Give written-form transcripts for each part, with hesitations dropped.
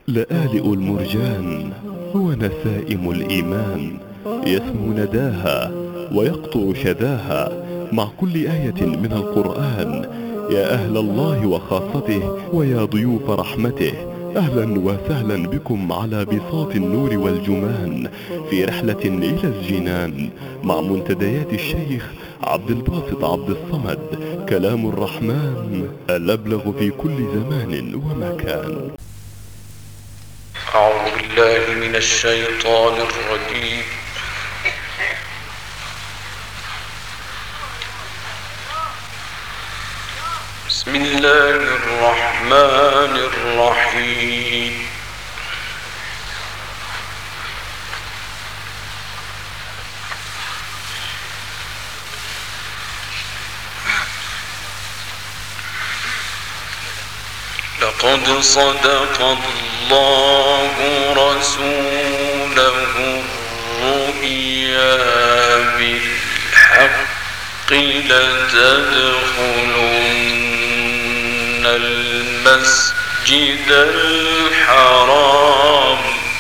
لآلئ المرجان هو نسائم الإيمان، يسمو نداها ويقطع شذاها مع كل آية من القرآن. يا أهل الله وخاصته ويا ضيوف رحمته، أهلا وسهلا بكم على بساط النور والجمان في رحلة إلى الجنان مع منتديات الشيخ عبد الباسط عبد الصمد. كلام الرحمن الأبلغ في كل زمان ومكان. أعوذ بالله من الشيطان الرجيم. بسم الله الرحمن الرحيم. لقد صدق الله رسوله الرؤيا بالحق لتدخلن المسجد الحرام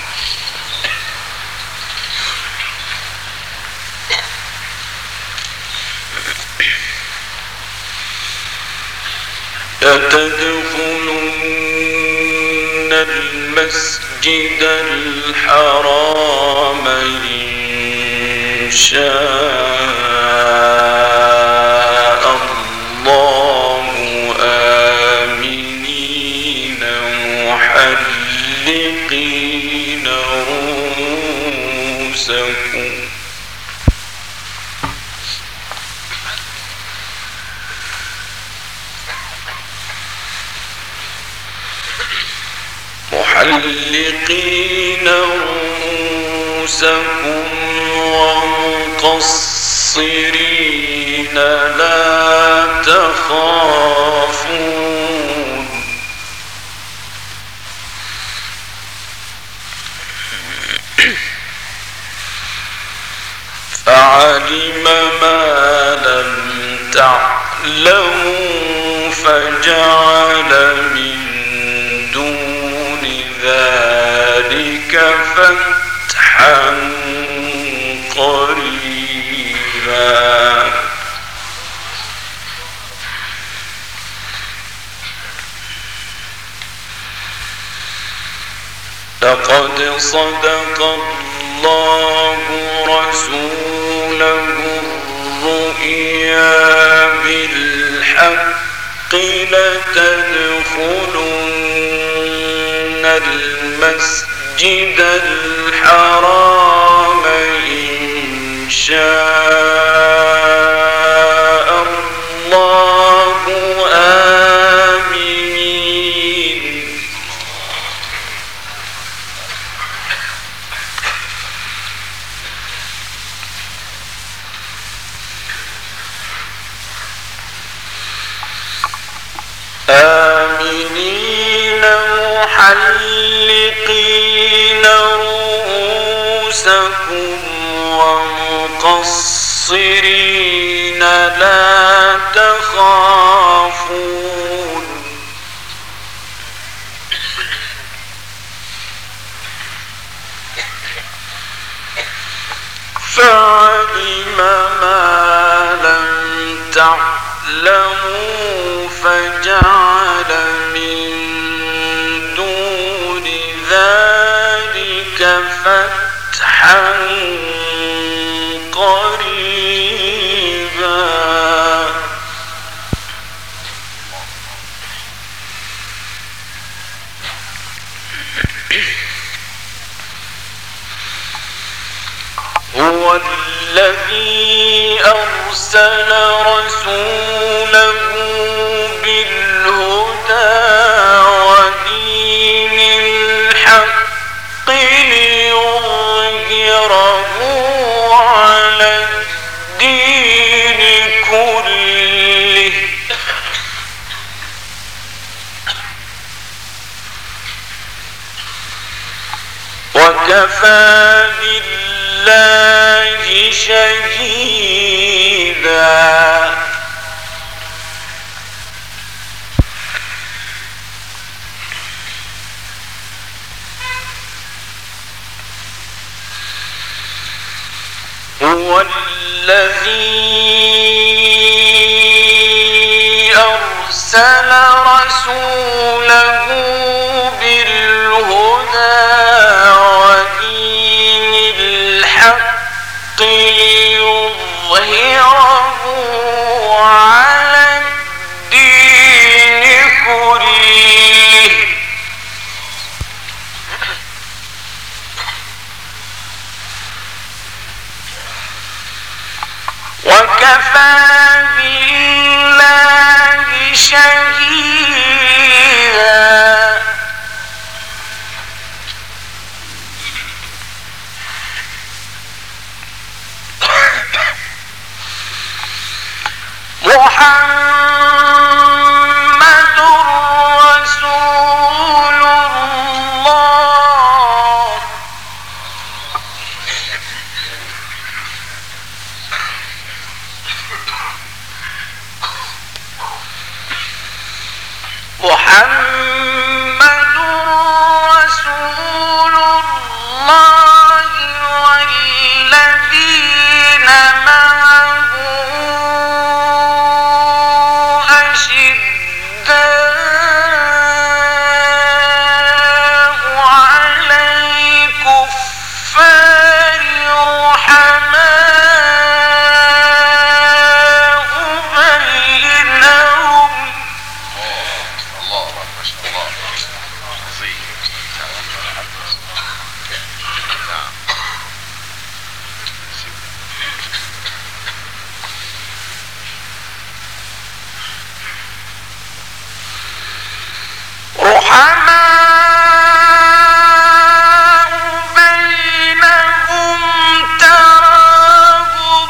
المسجد الحرام إن شاء الله آمنين محلقين رؤوسكم ومقصرين لا تخافون فعلم ما لم تعلموا فجعل من دون ذلك فتحا قريبا. لقد صدق الله رسوله الرؤيا بالحق لتدخلن المسجد الحرام إن شاء الله آمنين محلقين رؤوسكم ومقصرين لا تخافون فعلم ما لم تعلموا فجعل من دون ذلك فتحا قريبا. هو الذي أرسل رسوله بالهدى ودين الحق ليظهره على الدين كله وكفى بالله شهيدا. هو الذي أرسل رسوله بالهدى ودين الحق ليظهره على الدين كله وكفى بالله شهيدا. محمد رسول الله محمد رسول الله والذين معه أشداء على الكفار رحماء بينهم رحماء بينهم تراهم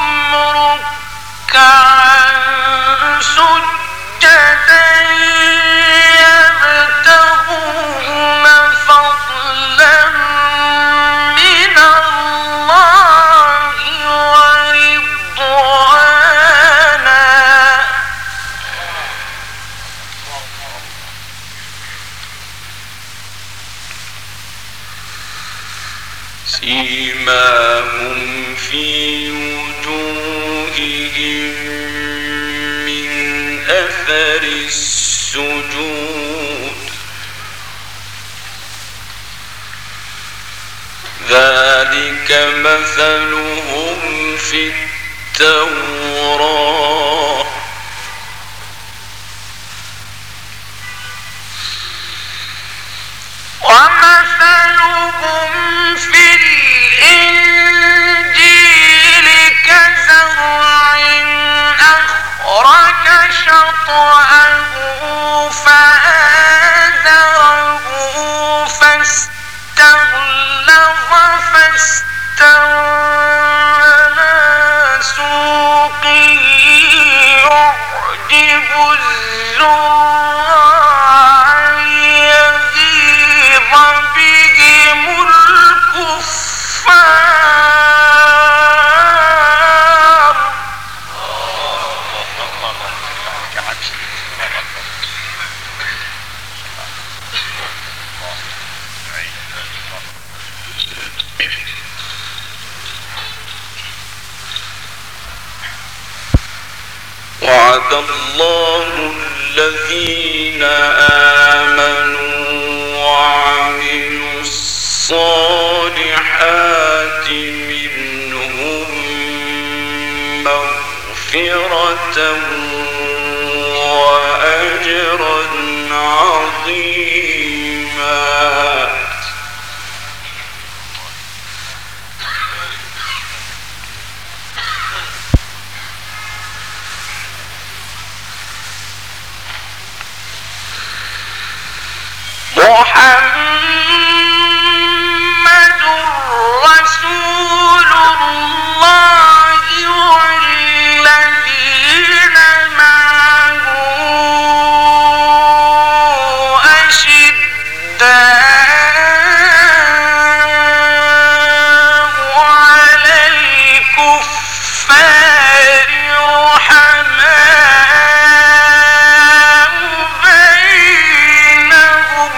ركعا سجدا يبتغون فضلا من الله ورضوانا سيماهم في وجوههم من أثر السجود ذلك مثلهم في التوراة ومثلهم في الإنجيل كزرع أخرج شطأه فآزره فاستغلظ فاستوى سوقه يعجب الزراع ليغيظ بهم الكفار وعد الله الذين آمنوا وعملوا الصالحات منهم مغفرة وأجرا عظيما. محمد رسول الله والذين معه أشداء على الكفار رحماء بينهم.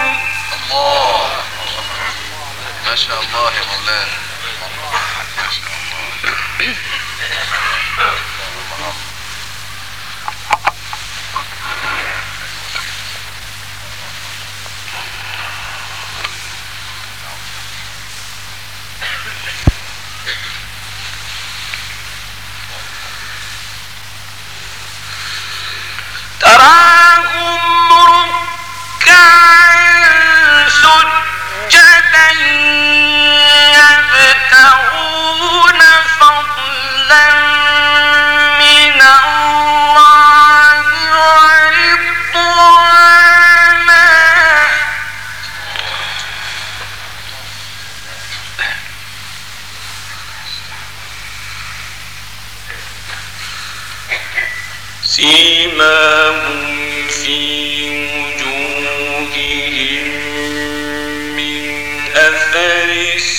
ما شاء الله يا مولانا، ما شاء الله. سيماهم في وجوههم من أثر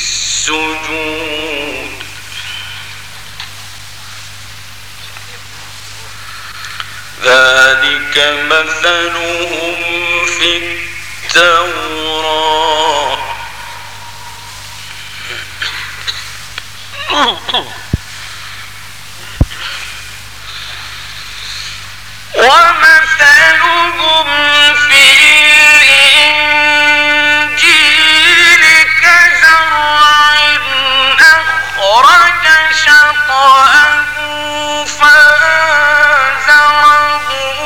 السجود ذلك مثلهم في التوراة ومثلهم في الإنجيل كزرع أخرج شطأه فآزره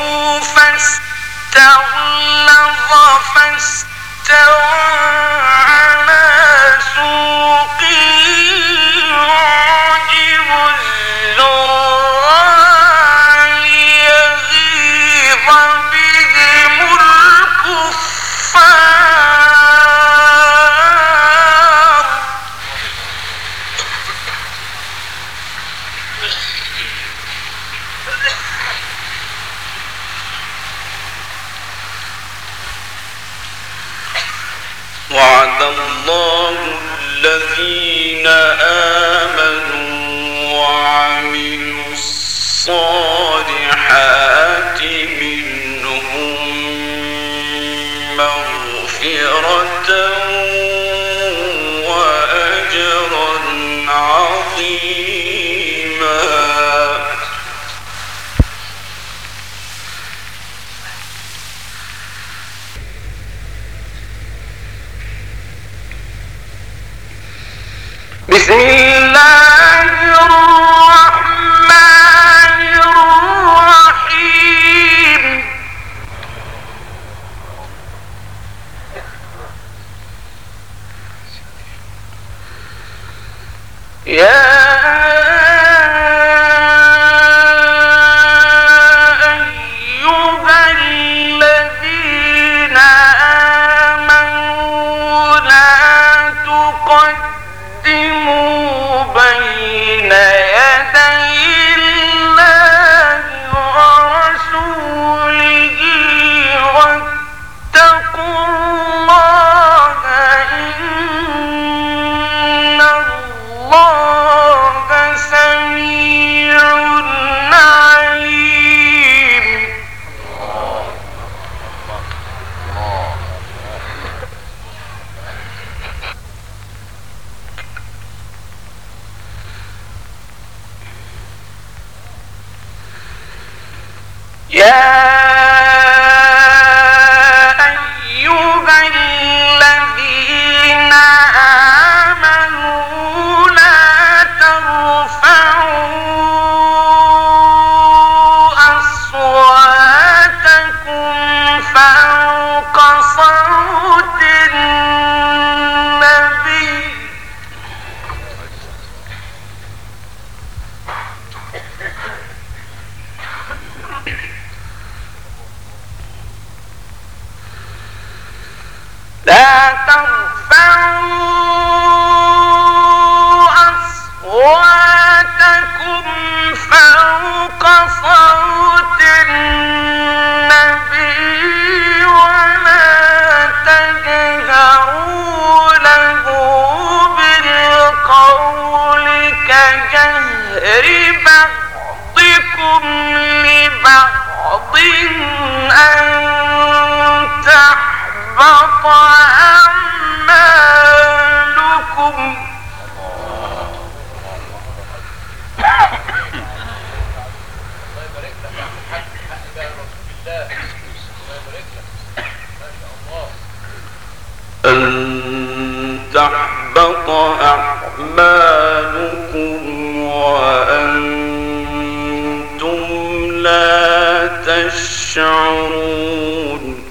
فاستغلظ فاستوى على سوقه يعجب الزراع ليغيظ بهم الكفار وعد الله الذين آمنوا وعملوا الصالحات منهم مغفرة وأجرا عظيما. بسم الله الرحمن الرحيم. يا أيها الذين آمنوا لا تقدموا بين يدي الله ورسوله واتقوا الله إن الله سميع عليم. يا أيها الذين آمنوا لا ترفعوا أصواتكم فوق صوت النبي لا ترفعوا أصواتكم فوق صوت النبي ولا تجهروا له بالقول كجهر بعضكم لبعض أن تحبط أعمالكم أن تحبط أعمالكم وأنتم لا تشعرون.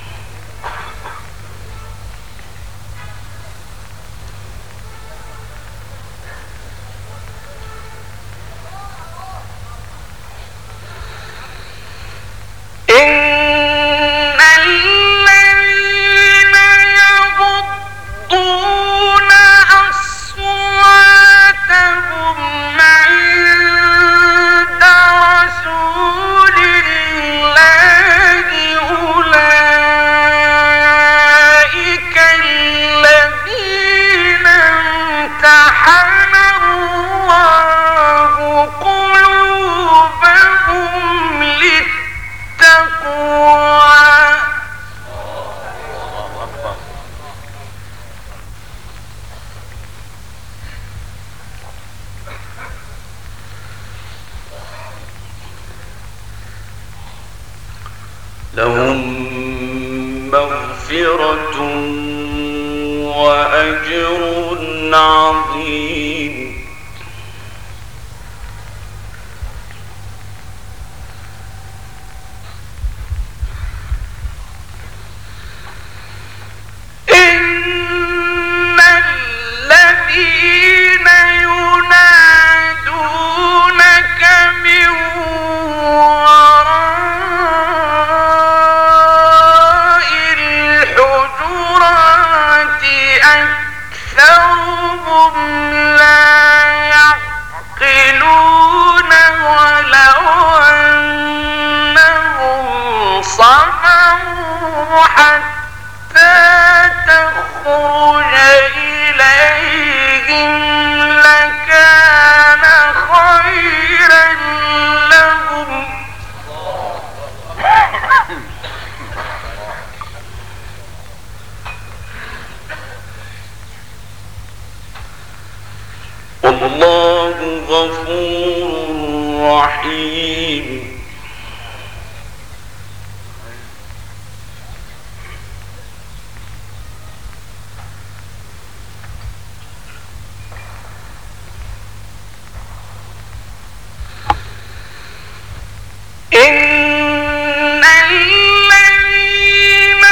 لهم مغفرة وأجر عظيم. إن الذين ينادونك من حتى تخرج إليهم لكان خيرا لهم. والله غفور رحيم. إن الذين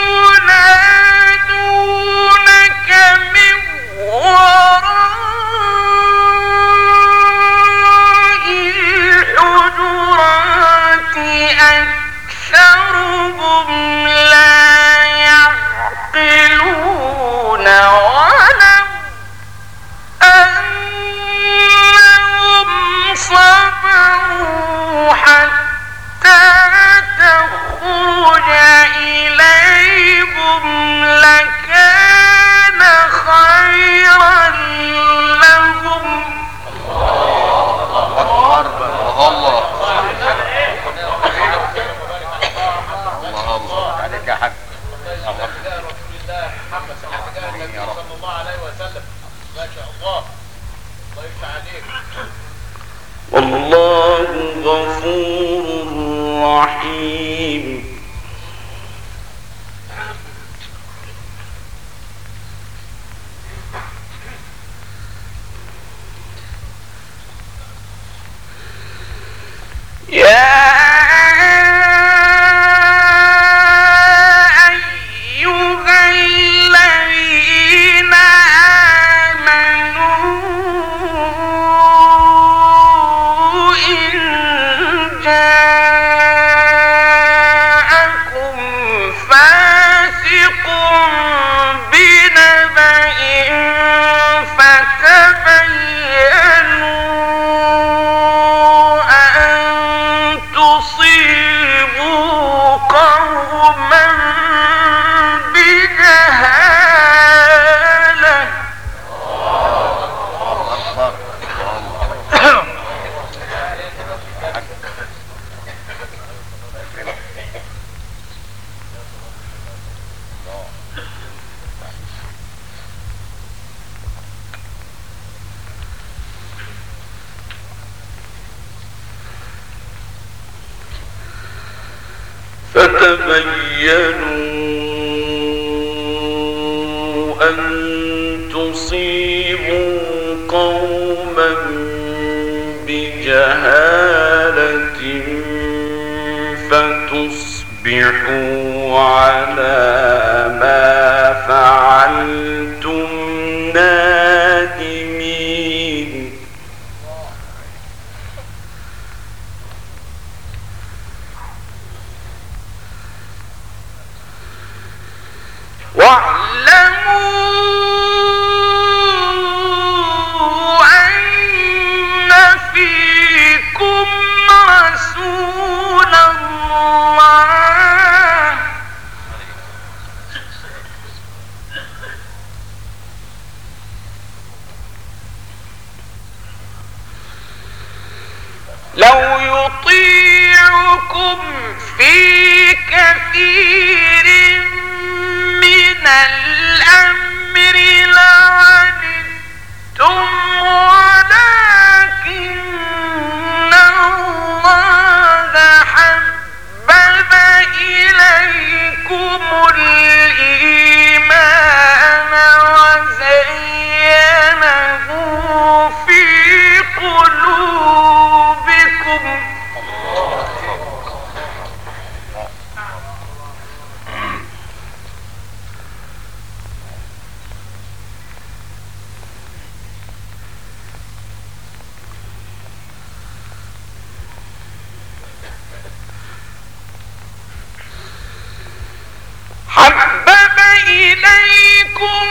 ينادونك من وراء الحجرات أكثرهم لا يعقلون ولو أنهم صبروا حتى تخرج إليهم لكان خيرا لهم. الله عليك يا حاج. صلى الله عليه وسلم. ما شاء الله. الله يفتح عليك. والله غفور رحيم. يا أيها الذين آمنوا إن جاءكم فاسق بنبأ فتبينوا أن تصيبوا قوما بجهالة فتبينوا أن تصيبوا قوما بجهالة فتصبحوا على ما فعلتم نادمين. واعلموا أن فيكم رسول الله لو يطيعكم في كثير من الأمر لعنتم ولكن الله حبب إليكم الإيمان وزينه في قلوبكم حبب إليكم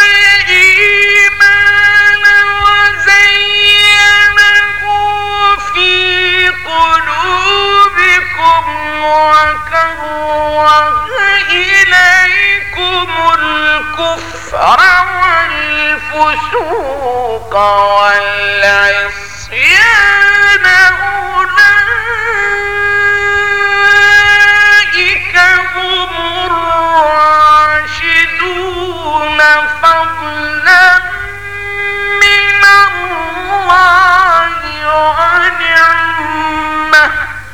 الإيمان وزينه في قلوبكم وكره إليكم الكفر والفسوق والعصيان أولئك هم الراشدون فضلا من الله ونعمه.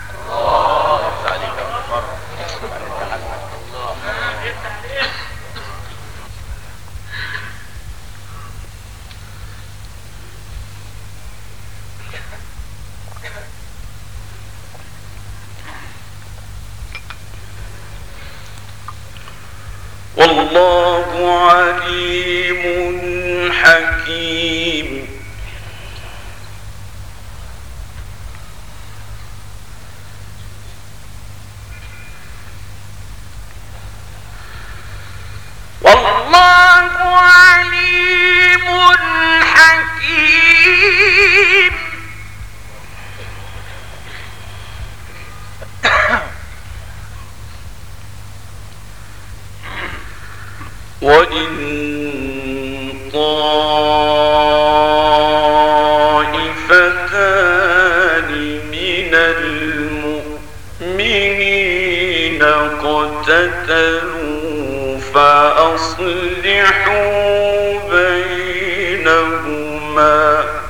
والله عليم حكيم. والله عليم حكيم. وإن طائفتان من المؤمنين اقتتلوا فأصلحوا بينهما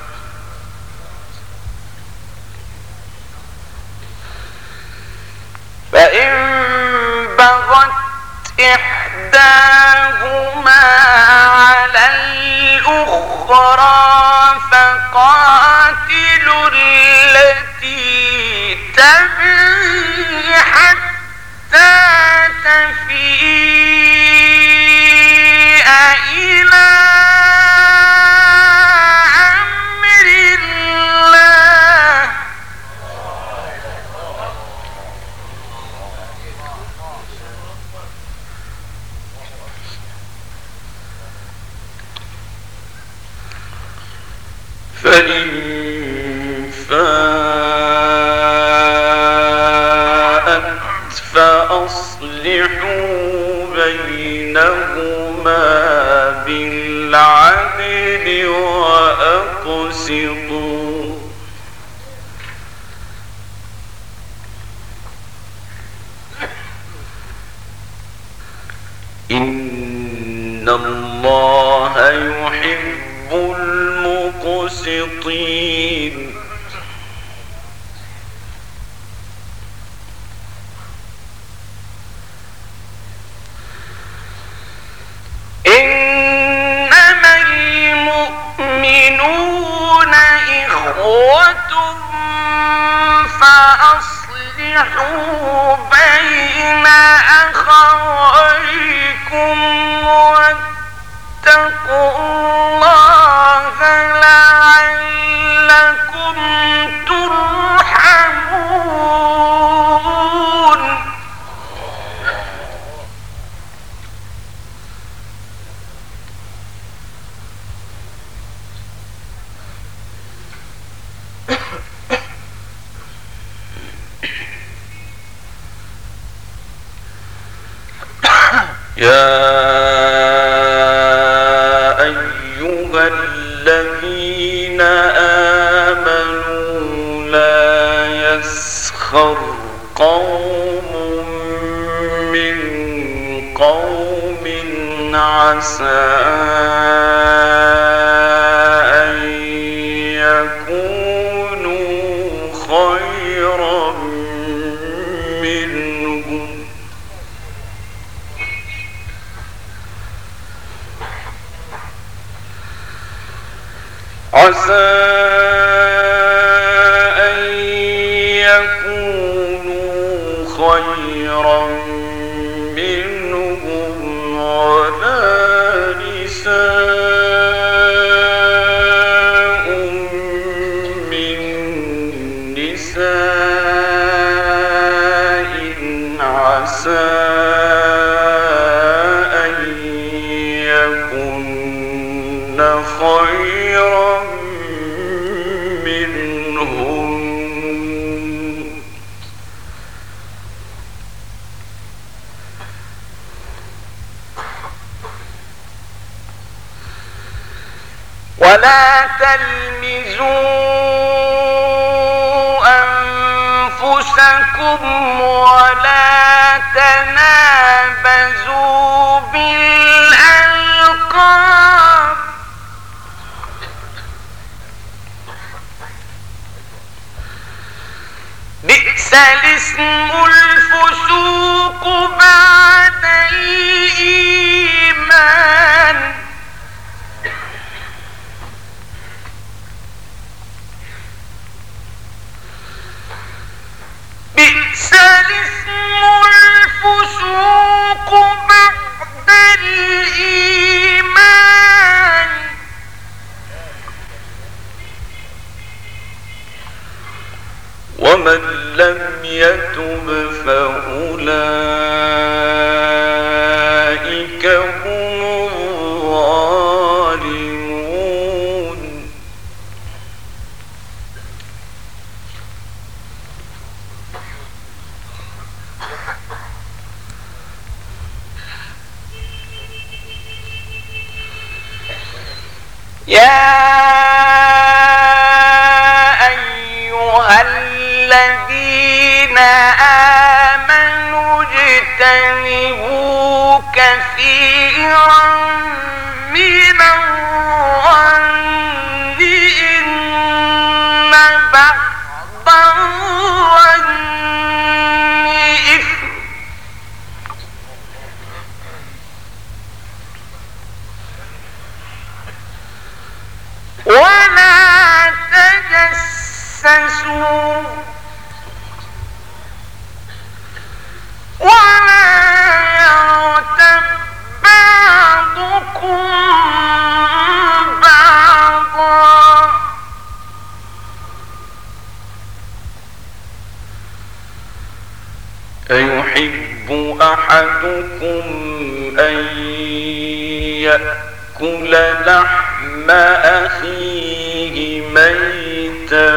فإن بغت إحداهما على الأخرى فقاتلوا التي تبغي حتى تفيء إلى أمر الله فإن فاءت فأصلحوا بينهما بالعدل وأقسطوا إن الله يحب المقسطين. إن والمؤمنون إخوة فأصلحوا بين أخويكم واتقوا الله لعلكم ترحمون. يا أيها الذين آمنوا لا يسخر قوم من قوم عسى أن يكونوا خيرا منهم عسى أن يكونوا خيرا منهم ولا نساء من نساء عسى أن يكن خيرا منهم ولا تلمزوا أنفسكم ولا تنابزوا بالألقاب بئس الاسم الفسوق بعد الإيمان بئس الاسم الفسوق بعد الإيمان ومن لم يتب فأولئك هم الظالمون. يا أيها الذين آمنوا اجتنبوا كثيرا من الظن إن بعض الظن إثم ولا تجسسوا ولا يغتب بعضكم بعضا أيحب أحدكم أن يأكل لحم أخيه ميتا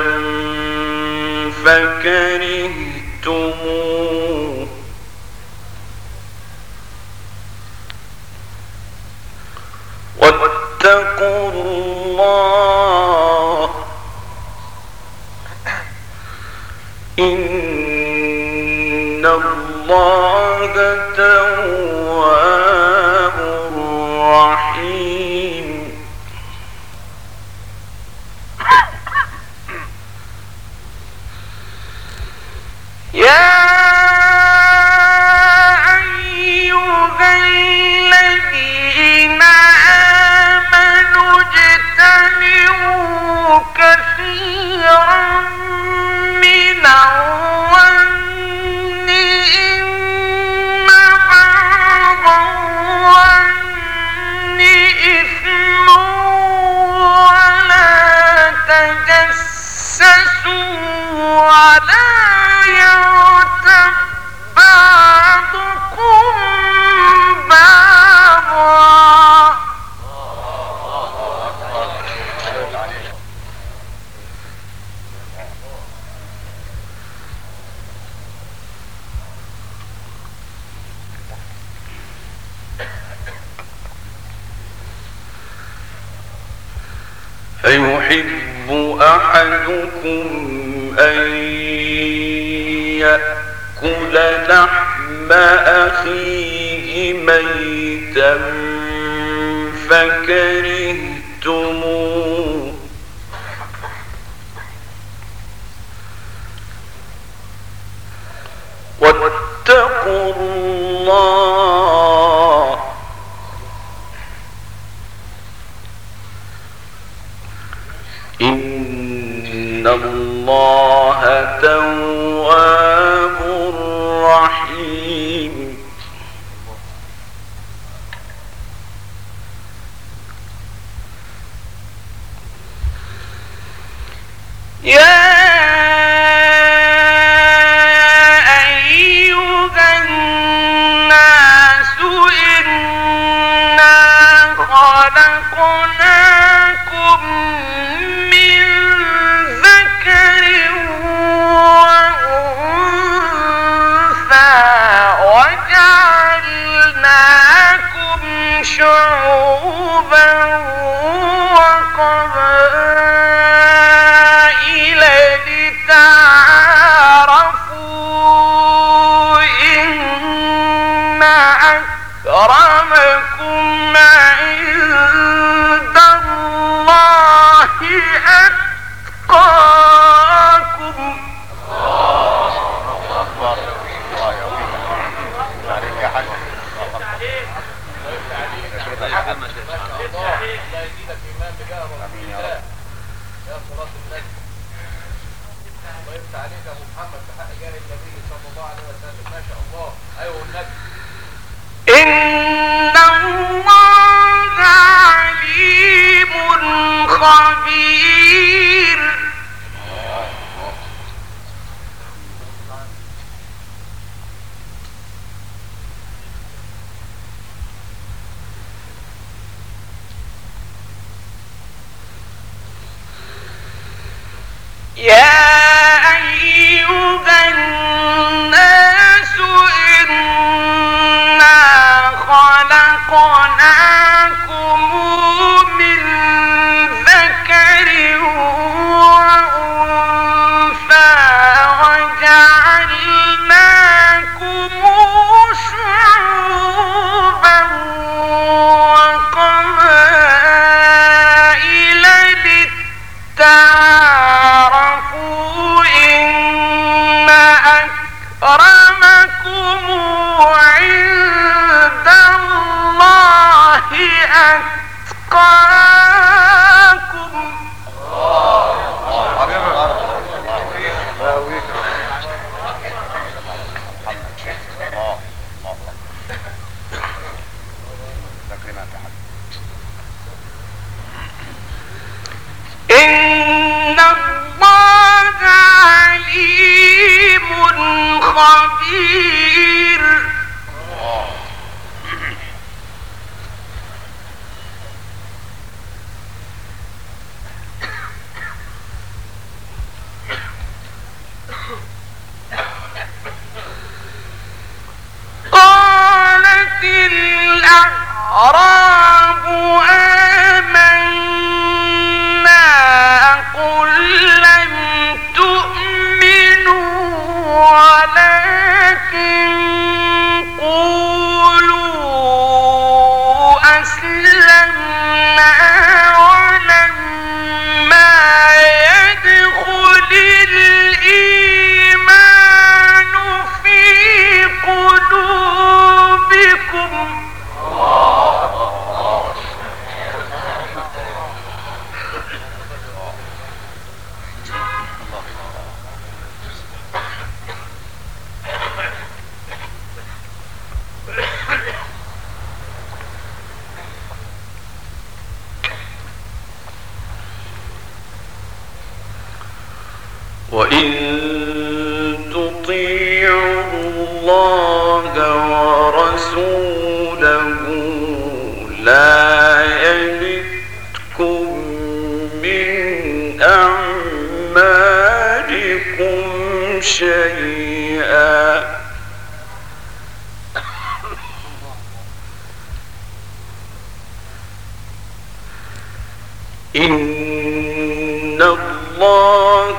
فكرهتموه واتقوا الله إن الله تواب رحيم. يا أيها الذين آمنوا أيحب أحدكم أن يأكل لحم أخيه ميتا فكرهتموه واتقوا الله إن الله تواب رحيم. يا أيها الناس إنا خلقناكم من ذكر وأنثى وجعلناكم شعوبا وقبائل لتعارفوا إن أكرمكم عند الله أتقاكم. إن الله عليم خبير. يا أيها الناس إنا خلقناكم من ذكر وأنثى وجعلناكم شعوبا وقبائل لتعارفوا إن أكرمكم عند الله أتقاكم. إن الله عليم خبير. قالت الأعراب آمنا قل لم تؤمنوا ولكن قولوا أسلمنا ولما يدخل الإيمان في قلوبكم. وإن تطيعوا الله ورسوله لا يلدكم من أعمالكم شيئا إن الله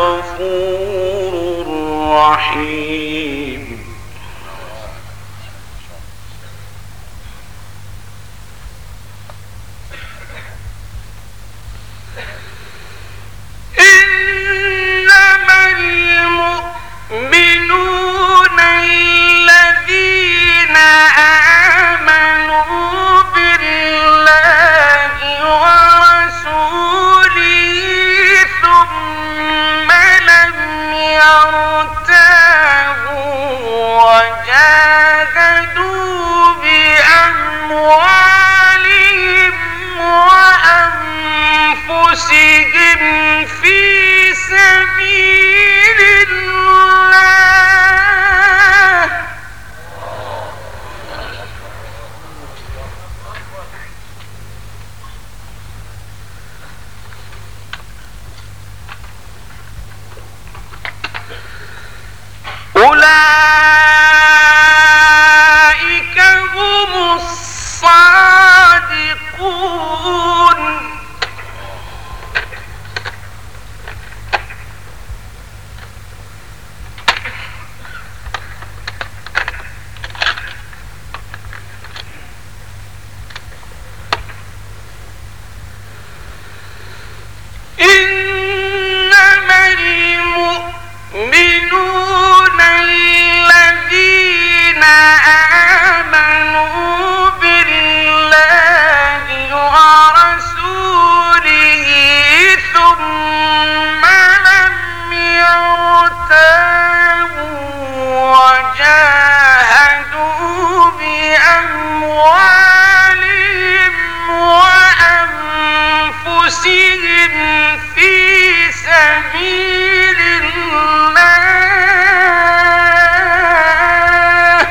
غفور رحيم. إنما المؤمنون الذين آمنوا بالله ورسوله ثم لم يرتابوا وجاهدوا بأموالهم وأنفسهم في سبيل الله أولئك هم الصادقون. إنما المؤمنون الذين آمنوا بالله ورسوله ثم لم يرتابوا وجاهدوا بأموالهم وأنفسهم في سبيل الله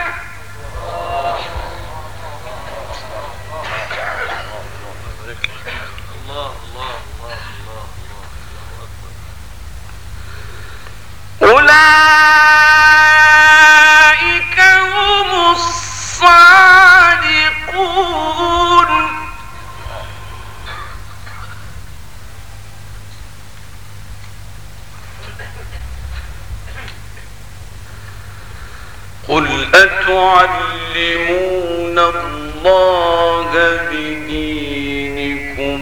أولئك هم الصادقون. قل أتعلمون الله بدينكم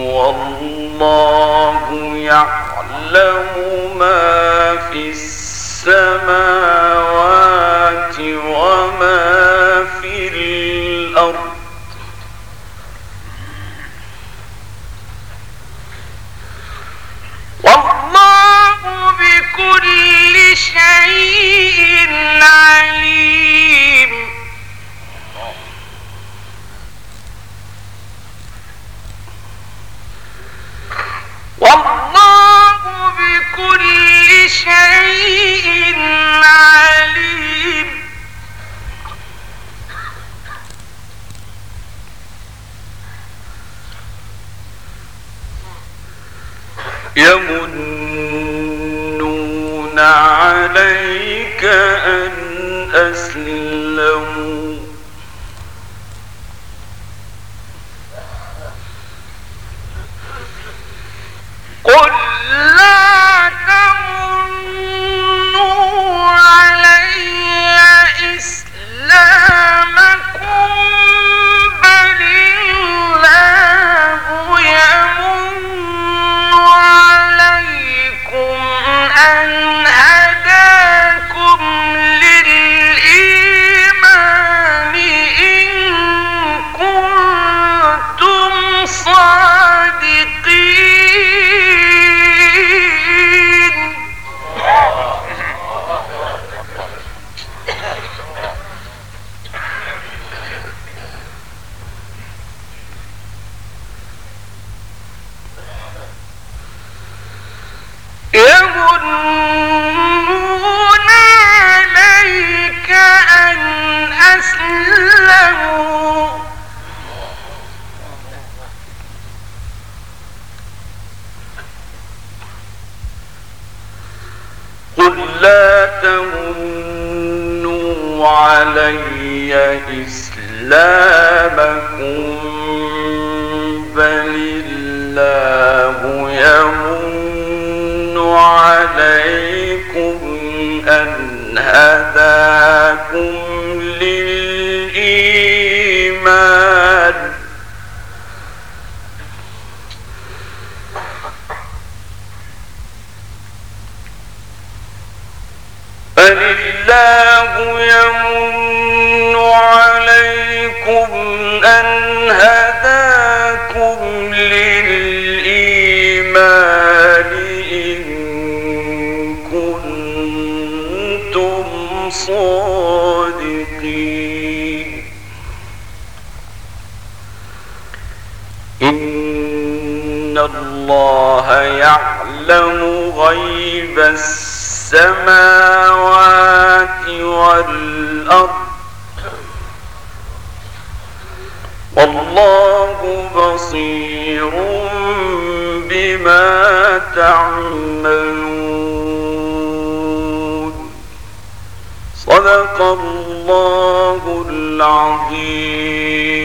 والله يعلم ما في السماوات وما في الأرض والله بكل شيء عليم. والله بكل شيء عليم. يمنون عليك أن أسلموا قل لا تمنوا علي إسلامكم بل الله يمن عليكم أن هداكم للإيمان إن كنتم صادقين. يمنون عليك أن أسلموا قل لا تمنوا علي إسلامكم بل الله يمن عليكم أن هداكم للإيمان بل الله يمن عليكم أن هداكم للإيمان إن كنتم صادقين إن الله يعلم غيب السماوات والأرض والله بصير بما تعملون صدق الله العظيم.